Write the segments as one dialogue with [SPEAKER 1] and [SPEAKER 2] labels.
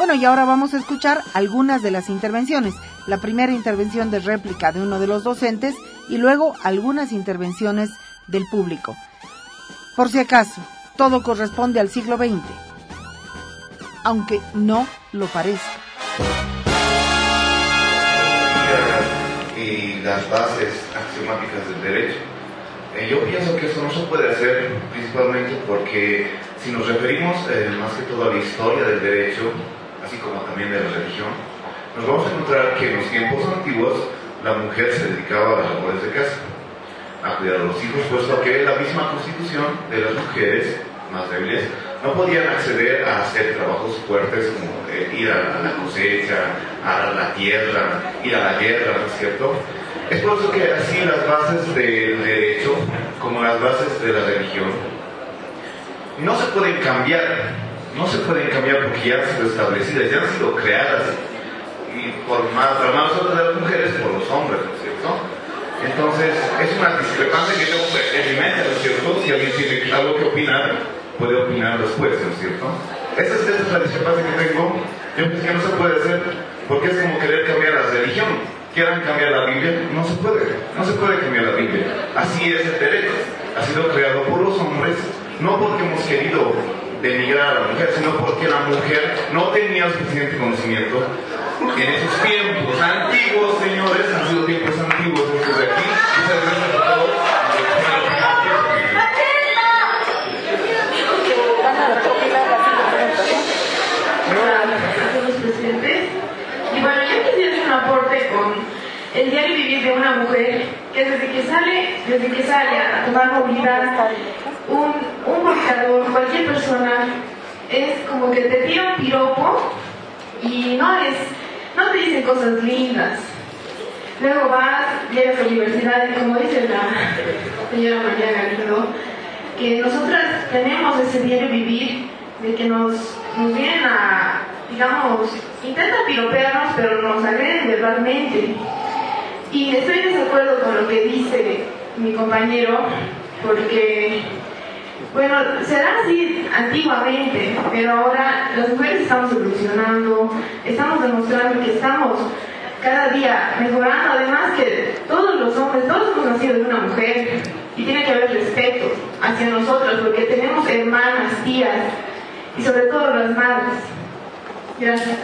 [SPEAKER 1] Bueno, y ahora vamos a escuchar algunas de las intervenciones. La primera intervención de réplica de uno de los docentes y luego algunas intervenciones del público. Por si acaso, todo corresponde al siglo XX, aunque no lo parezca.
[SPEAKER 2] Y las bases axiomáticas del derecho. Yo pienso que eso no se puede hacer principalmente porque si nos referimos más que todo a la historia del derecho, así como también de la religión, nos vamos a encontrar que en los tiempos antiguos la mujer se dedicaba a las labores de casa, a cuidar a los hijos, puesto que la misma constitución de las mujeres más débiles no podían acceder a hacer trabajos fuertes como ir a la cosecha, a la tierra, ir a la guerra, ¿no es cierto? Es por eso que así las bases del derecho, como las bases de la religión, no se pueden cambiar porque ya han sido establecidas, ya han sido creadas, y para más otras de las mujeres, por los hombres, ¿no es cierto? Entonces, es una discrepancia que tengo en mi mente, ¿no es cierto? Si alguien tiene algo que opinar, puede opinar después, ¿no es cierto? Esa es la discrepancia que tengo. Yo pienso que no se puede hacer, porque es como querer cambiar la religión. ¿Quieran cambiar la Biblia? No se puede cambiar la Biblia. Así es el derecho. Ha sido creado por los hombres, no porque hemos querido denigrar a la mujer, sino porque la mujer no tenía suficiente conocimiento en esos tiempos antiguos, señores, han sido tiempos antiguos estos de aquí. Muchas gracias a todos.
[SPEAKER 3] Y bueno, yo quisiera hacer un aporte con el diario vivir de una mujer que desde que sale a tomar movilidad, un boxeador, cualquier persona, es como que te tira un piropo y no te dicen cosas lindas. Luego llegas a la universidad y como dice la señora María Garrido, que nosotras tenemos ese diario vivir de que nos vienen a, digamos, intentan piropearnos, pero nos agreden verbalmente. Y estoy en desacuerdo con lo que dice mi compañero, porque, bueno, será así antiguamente, pero ahora las mujeres estamos evolucionando, estamos demostrando que estamos cada día mejorando, además que todos los hombres, todos hemos nacido de una mujer, y tiene que haber respeto hacia nosotros, porque tenemos hermanas, tías, y sobre todo las madres. Gracias.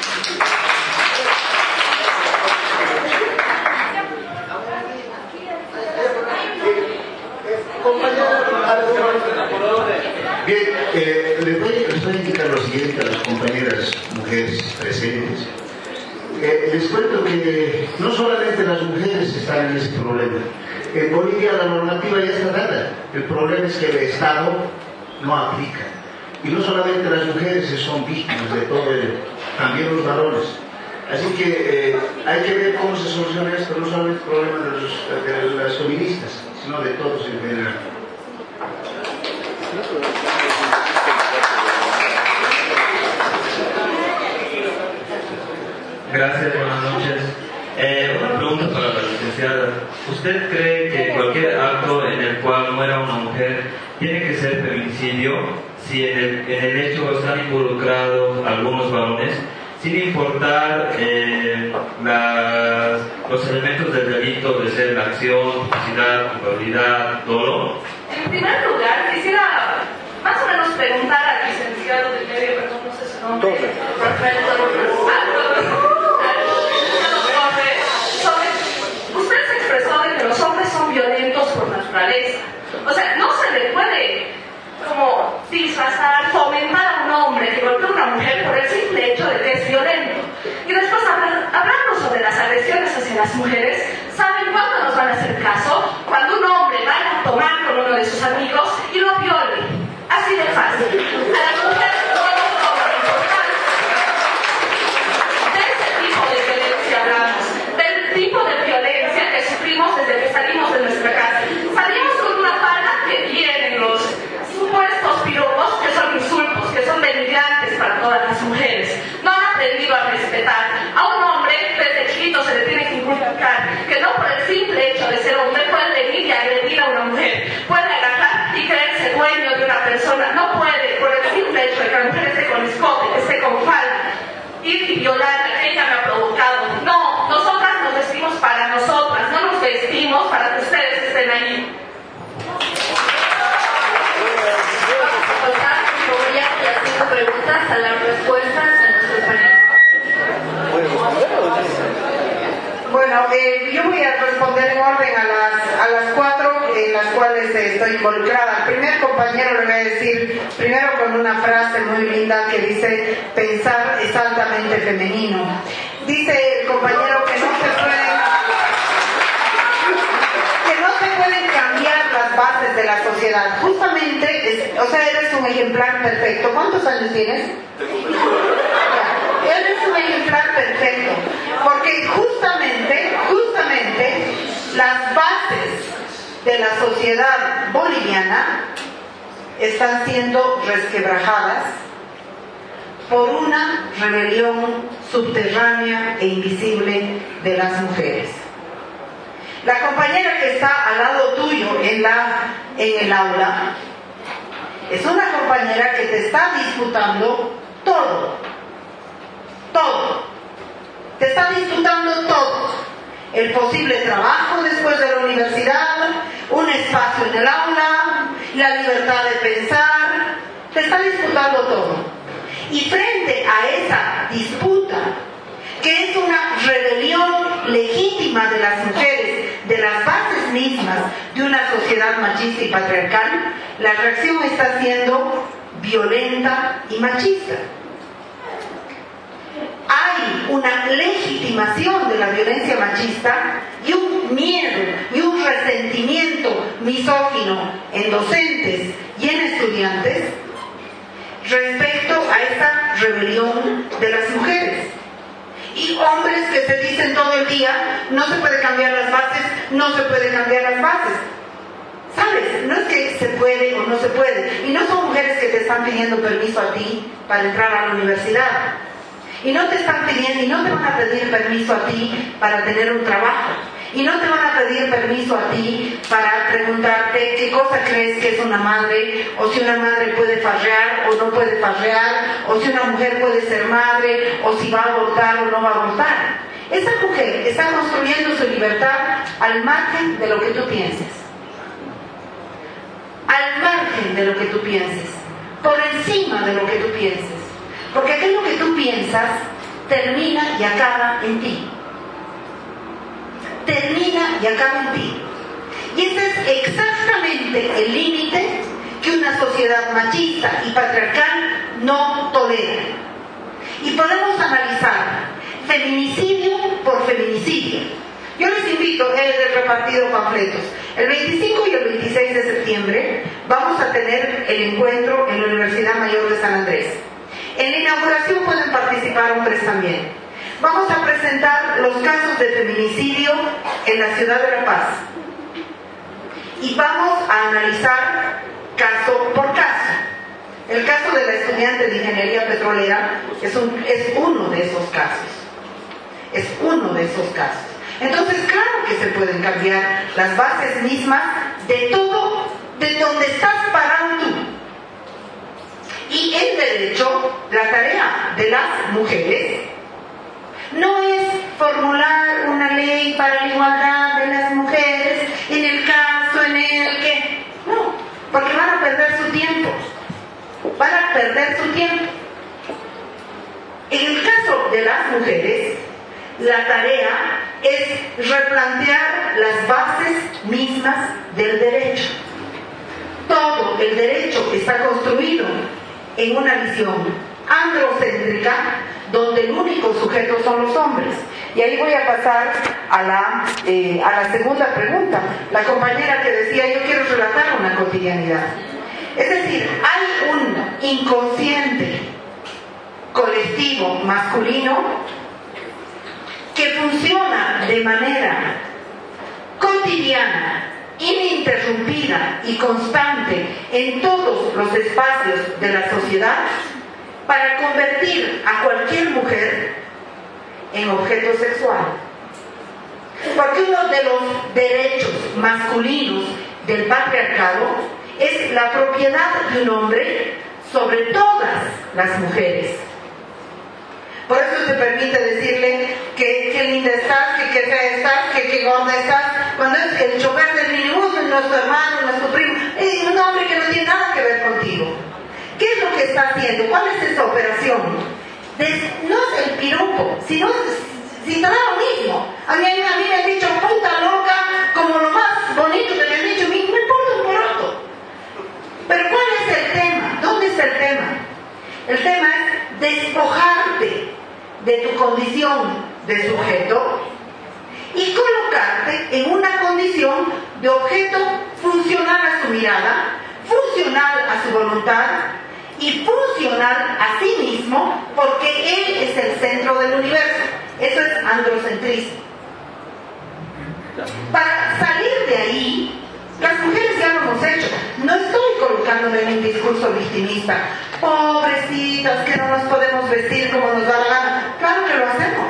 [SPEAKER 4] Bien, les voy a indicar lo siguiente a las compañeras mujeres presentes. Les cuento que no solamente las mujeres están en ese problema. En Bolivia la normativa ya está dada. El problema es que el Estado no aplica. Y no solamente las mujeres son víctimas de todo ello, también los varones. Así que hay que ver cómo se soluciona esto, no solamente el problema de las feministas, sino de todos en general.
[SPEAKER 5] Gracias, buenas noches. Una pregunta para la licenciada. ¿Usted cree que cualquier acto en el cual muera una mujer tiene que ser feminicidio si en el hecho están involucrados algunos varones, sin importar los elementos del delito de ser la acción, capacidad, culpabilidad, dolo?
[SPEAKER 3] En primer lugar, quisiera más o menos preguntar al licenciado del medio, perdón, no sé su nombre, Rafael Torres. Usted se expresó de que los hombres son violentos por naturaleza. O sea, no se le puede como disfrazar, fomentar a un hombre que golpea a una mujer por el simple hecho de que es violento. Y después hablando sobre las agresiones hacia las mujeres, ¿saben cuándo nos van a hacer caso? Cuando un hombre vaya a tomar con uno de sus amigos y lo viole. Así de fácil. A las mujeres no nos toma la importancia. De ese tipo de violencia hablamos. Del tipo de violencia que sufrimos desde que salimos de nuestra casa. Salimos con una falda que vienen los supuestos piropos, que son insultos, que son denigrantes para todas las mujeres. No han aprendido a respetar. A un hombre desde chiquito se le tiene que inculcar que no por el simple hecho de ser hombre puede venir y agredir a una mujer. Puede agarrar y creerse dueño de una persona. No puede por el simple hecho de que la mujer esté con escote, que esté con falda.
[SPEAKER 6] ir y violar a quien ella me ha provocado. No, nosotras nos vestimos para nosotras, no nos vestimos para que ustedes estén ahí.
[SPEAKER 7] Haciendo preguntas a las respuestas de nuestros panelistas.
[SPEAKER 1] Bueno, yo voy a responder en orden a las 4 en las cuales estoy involucrada. Al primer compañero le voy a decir, primero con una frase muy linda que dice, pensar es altamente femenino. Dice el compañero que no se pueden cambiar las bases de la sociedad. Justamente, eres un ejemplar perfecto. ¿Cuántos años tienes? Eres un ejemplar perfecto, porque justamente las bases de la sociedad boliviana están siendo resquebrajadas por una rebelión subterránea e invisible de las mujeres. La compañera que está al lado tuyo en el aula es una compañera que te está disputando todo. Te está disputando todo. El posible trabajo después de la universidad, un espacio en el aula, la libertad de pensar. Te está disputando todo. Y frente a esa disputa, que es una rebelión legítima de las mujeres, de las bases mismas de una sociedad machista y patriarcal, la reacción está siendo violenta y machista. Hay una legitimación de la violencia machista y un miedo y un resentimiento misógino en docentes y en estudiantes respecto a esta rebelión de las mujeres. Y hombres que se dicen todo el día, no se puede cambiar las bases, no se puede cambiar las bases. ¿Sabes? No es que se puede o no se puede. Y no son mujeres que te están pidiendo permiso a ti para entrar a la universidad. Y no te están pidiendo, y no te van a pedir permiso a ti para tener un trabajo. Y no te van a pedir permiso a ti para preguntarte qué cosa crees que es una madre, o si una madre puede farrear o no puede farrear, o si una mujer puede ser madre, o si va a abortar o no va a abortar. Esa mujer está construyendo su libertad al margen de lo que tú pienses. Al margen de lo que tú pienses. Por encima de lo que tú pienses. Porque aquello que tú piensas termina y acaba en ti. Termina y acaba en ti. Y ese es exactamente el límite que una sociedad machista y patriarcal no tolera. Y podemos analizar feminicidio por feminicidio. Yo les invito, he repartido panfletos. El 25 y el 26 de septiembre vamos a tener el encuentro en la Universidad Mayor de San Andrés. En la inauguración pueden participar hombres también. Vamos a presentar los casos de feminicidio en la ciudad de La Paz. Y vamos a analizar caso por caso. El caso de la estudiante de ingeniería petrolera es uno de esos casos. Es uno de esos casos. Entonces, claro que se pueden cambiar las bases mismas de todo, de donde estás parado tú. Y el derecho, la tarea de las mujeres, no es formular una ley para la igualdad de las mujeres en el caso en el que... No, porque van a perder su tiempo. Van a perder su tiempo. En el caso de las mujeres, la tarea es replantear las bases mismas del derecho. Todo el derecho está construido en una visión androcéntrica donde el único sujeto son los hombres. Y ahí voy a pasar a la segunda pregunta. La compañera que decía, yo quiero relatar una cotidianidad. Es decir, hay un inconsciente colectivo masculino que funciona de manera cotidiana, ininterrumpida y constante en todos los espacios de la sociedad para convertir a cualquier mujer en objeto sexual. Porque uno de los derechos masculinos del patriarcado es la propiedad de un hombre sobre todas las mujeres. Por eso se permite decirle que linda estás, que fea estás, que gorda estás, cuando es el chofer del minibús, nuestro hermano, nuestro primo, es un hombre que no tiene nada que ver contigo. ¿Qué es lo que está haciendo? ¿Cuál es esa operación? No es el piropo, sino si te da lo mismo. A mí me han dicho puta loca como lo más bonito que me han dicho, me importa un poroto. Pero ¿cuál es el tema? ¿Dónde está el tema? El tema es despojarte de tu condición de sujeto y colocarte en una condición de objeto funcional a su mirada, funcional a su voluntad y funcional a sí mismo, porque él es el centro del universo. Eso es androcentrismo. Para salir de ahí, las mujeres ya lo hemos hecho. No estoy colocándome en un discurso victimista. Pobrecitas, que no nos podemos vestir como nos da la gana. Claro que lo hacemos.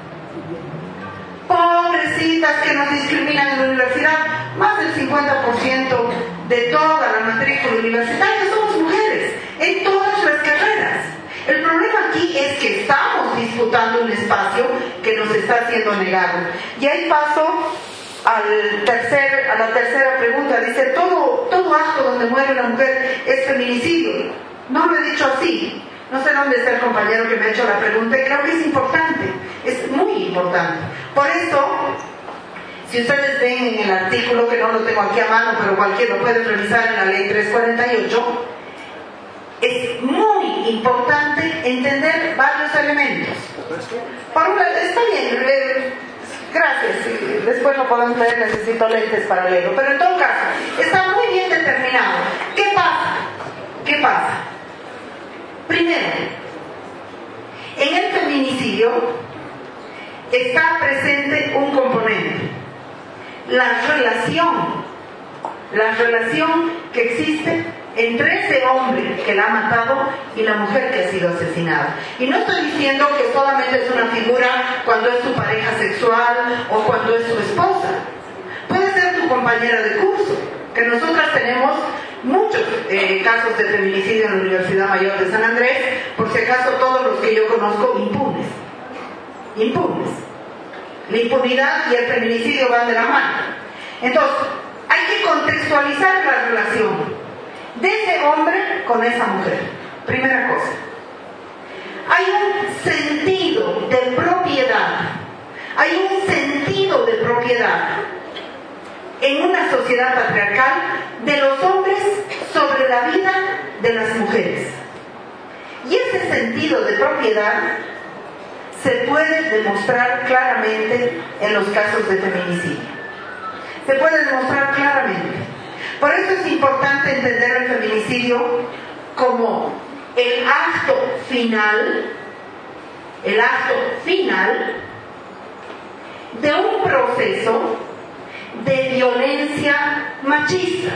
[SPEAKER 1] Pobrecitas, que nos discriminan en la universidad. Más del 50% de toda la matrícula universitaria somos mujeres, en todas las carreras. El problema aquí es que estamos disputando un espacio que nos está siendo negado. Y ahí paso a la tercera pregunta. Dice, todo acto donde muere una mujer es feminicidio. No lo he dicho así. No sé dónde está el compañero que me ha hecho la pregunta, y creo que es importante, es muy importante. Por eso, si ustedes ven en el artículo, que no lo tengo aquí a mano, pero cualquiera lo puede revisar en la ley 348, es muy importante entender varios elementos. Por un lado, está bien, gracias, después lo podemos leer, necesito lentes para leerlo, pero en todo caso, está muy bien determinado. ¿Qué pasa? ¿Qué pasa? Primero, en el feminicidio está presente un componente, la relación que existe entre ese hombre que la ha matado y la mujer que ha sido asesinada. Y no estoy diciendo que solamente es una figura cuando es su pareja sexual o cuando es su esposa. Puede ser tu compañera de curso, que nosotras tenemos muchos casos de feminicidio en la Universidad Mayor de San Andrés, por si acaso todos los que yo conozco impunes. La impunidad y el feminicidio van de la mano. Entonces, hay que contextualizar la relación de ese hombre con esa mujer. Primera cosa. Hay un sentido de propiedad. Hay un sentido de propiedad en una sociedad patriarcal de los hombres sobre la vida de las mujeres. Y ese sentido de propiedad se puede demostrar claramente en los casos de feminicidio. Se puede demostrar claramente. Por eso es importante entender el feminicidio como el acto final de un proceso de violencia machista,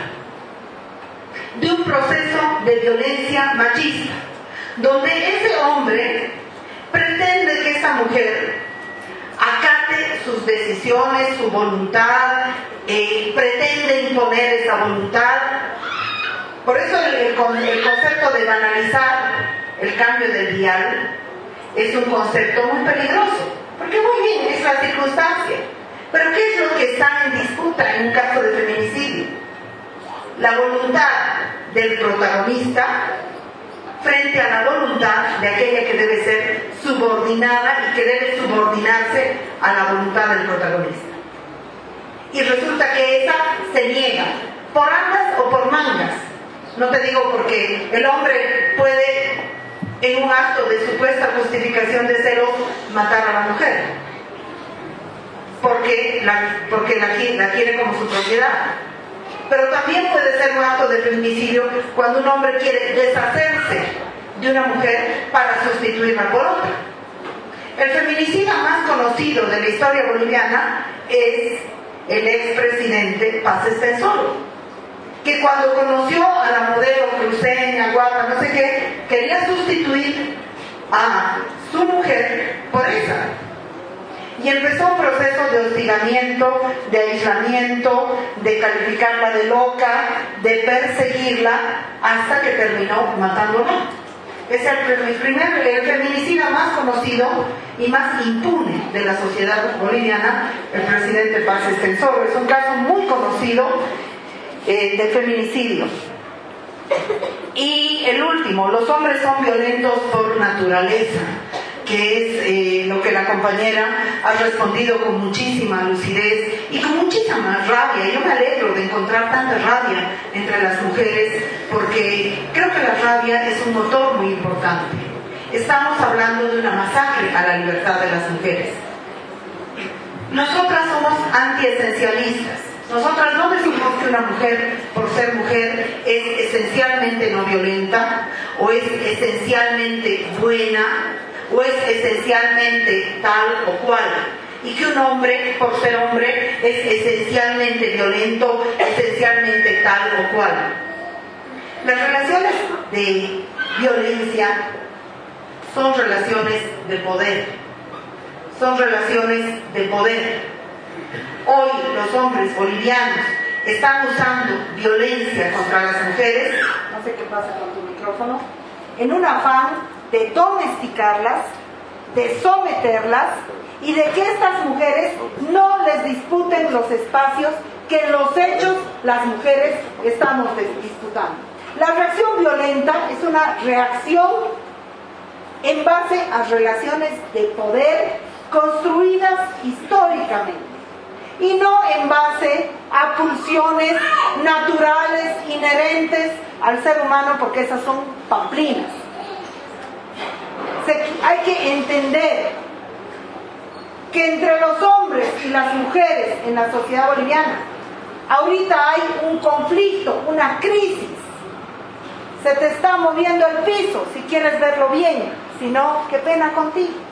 [SPEAKER 1] donde ese hombre pretende que esa mujer acate sus decisiones, su voluntad, pretende imponer esa voluntad. Por eso el concepto de banalizar el cambio del dial es un concepto muy peligroso, porque muy bien, es la circunstancia. Pero ¿qué es lo que está en disputa en un caso de feminicidio? La voluntad del protagonista frente a la voluntad de aquella que debe ser subordinada y que debe subordinarse a la voluntad del protagonista. Y resulta que esa se niega, por andas o por mangas. No te digo porque el hombre puede, en un acto de supuesta justificación de celos, matar a la mujer, porque la quiere como su propiedad. Pero también puede ser un acto de feminicidio cuando un hombre quiere deshacerse de una mujer para sustituirla por otra. El feminicida más conocido de la historia boliviana es el expresidente Paz Estenssoro, que cuando conoció a la modelo cruceña, guapa, no sé qué, quería sustituir a su mujer por esa. Y empezó un proceso de hostigamiento, de aislamiento, de calificarla de loca, de perseguirla, hasta que terminó matándola. Es el feminicida más conocido y más impune de la sociedad boliviana, el presidente Paz Estenssoro. Es un caso muy conocido de feminicidio. Y el último, los hombres son violentos por naturaleza, que es lo que la compañera ha respondido con muchísima lucidez y con muchísima rabia. Yo me alegro de encontrar tanta rabia entre las mujeres, porque creo que la rabia es un motor muy importante. Estamos hablando de una masacre a la libertad de las mujeres. Nosotras somos antiesencialistas. Nosotras no decimos que una mujer, por ser mujer, es esencialmente no violenta, o es esencialmente buena, o es esencialmente tal o cual, y que un hombre, por ser hombre, es esencialmente violento, esencialmente tal o cual. Las relaciones de violencia son relaciones de poder, son relaciones de poder. Hoy los hombres bolivianos están usando violencia contra las mujeres, no sé qué pasa con tu micrófono, en un afán de domesticarlas, de someterlas y de que estas mujeres no les disputen los espacios que en los hechos las mujeres estamos disputando. La reacción violenta es una reacción en base a relaciones de poder construidas históricamente y no en base a pulsiones naturales inherentes al ser humano, porque esas son pamplinas. Hay que entender que entre los hombres y las mujeres en la sociedad boliviana ahorita hay un conflicto, una crisis. Se te está moviendo el piso, si quieres verlo bien, si no, qué pena contigo.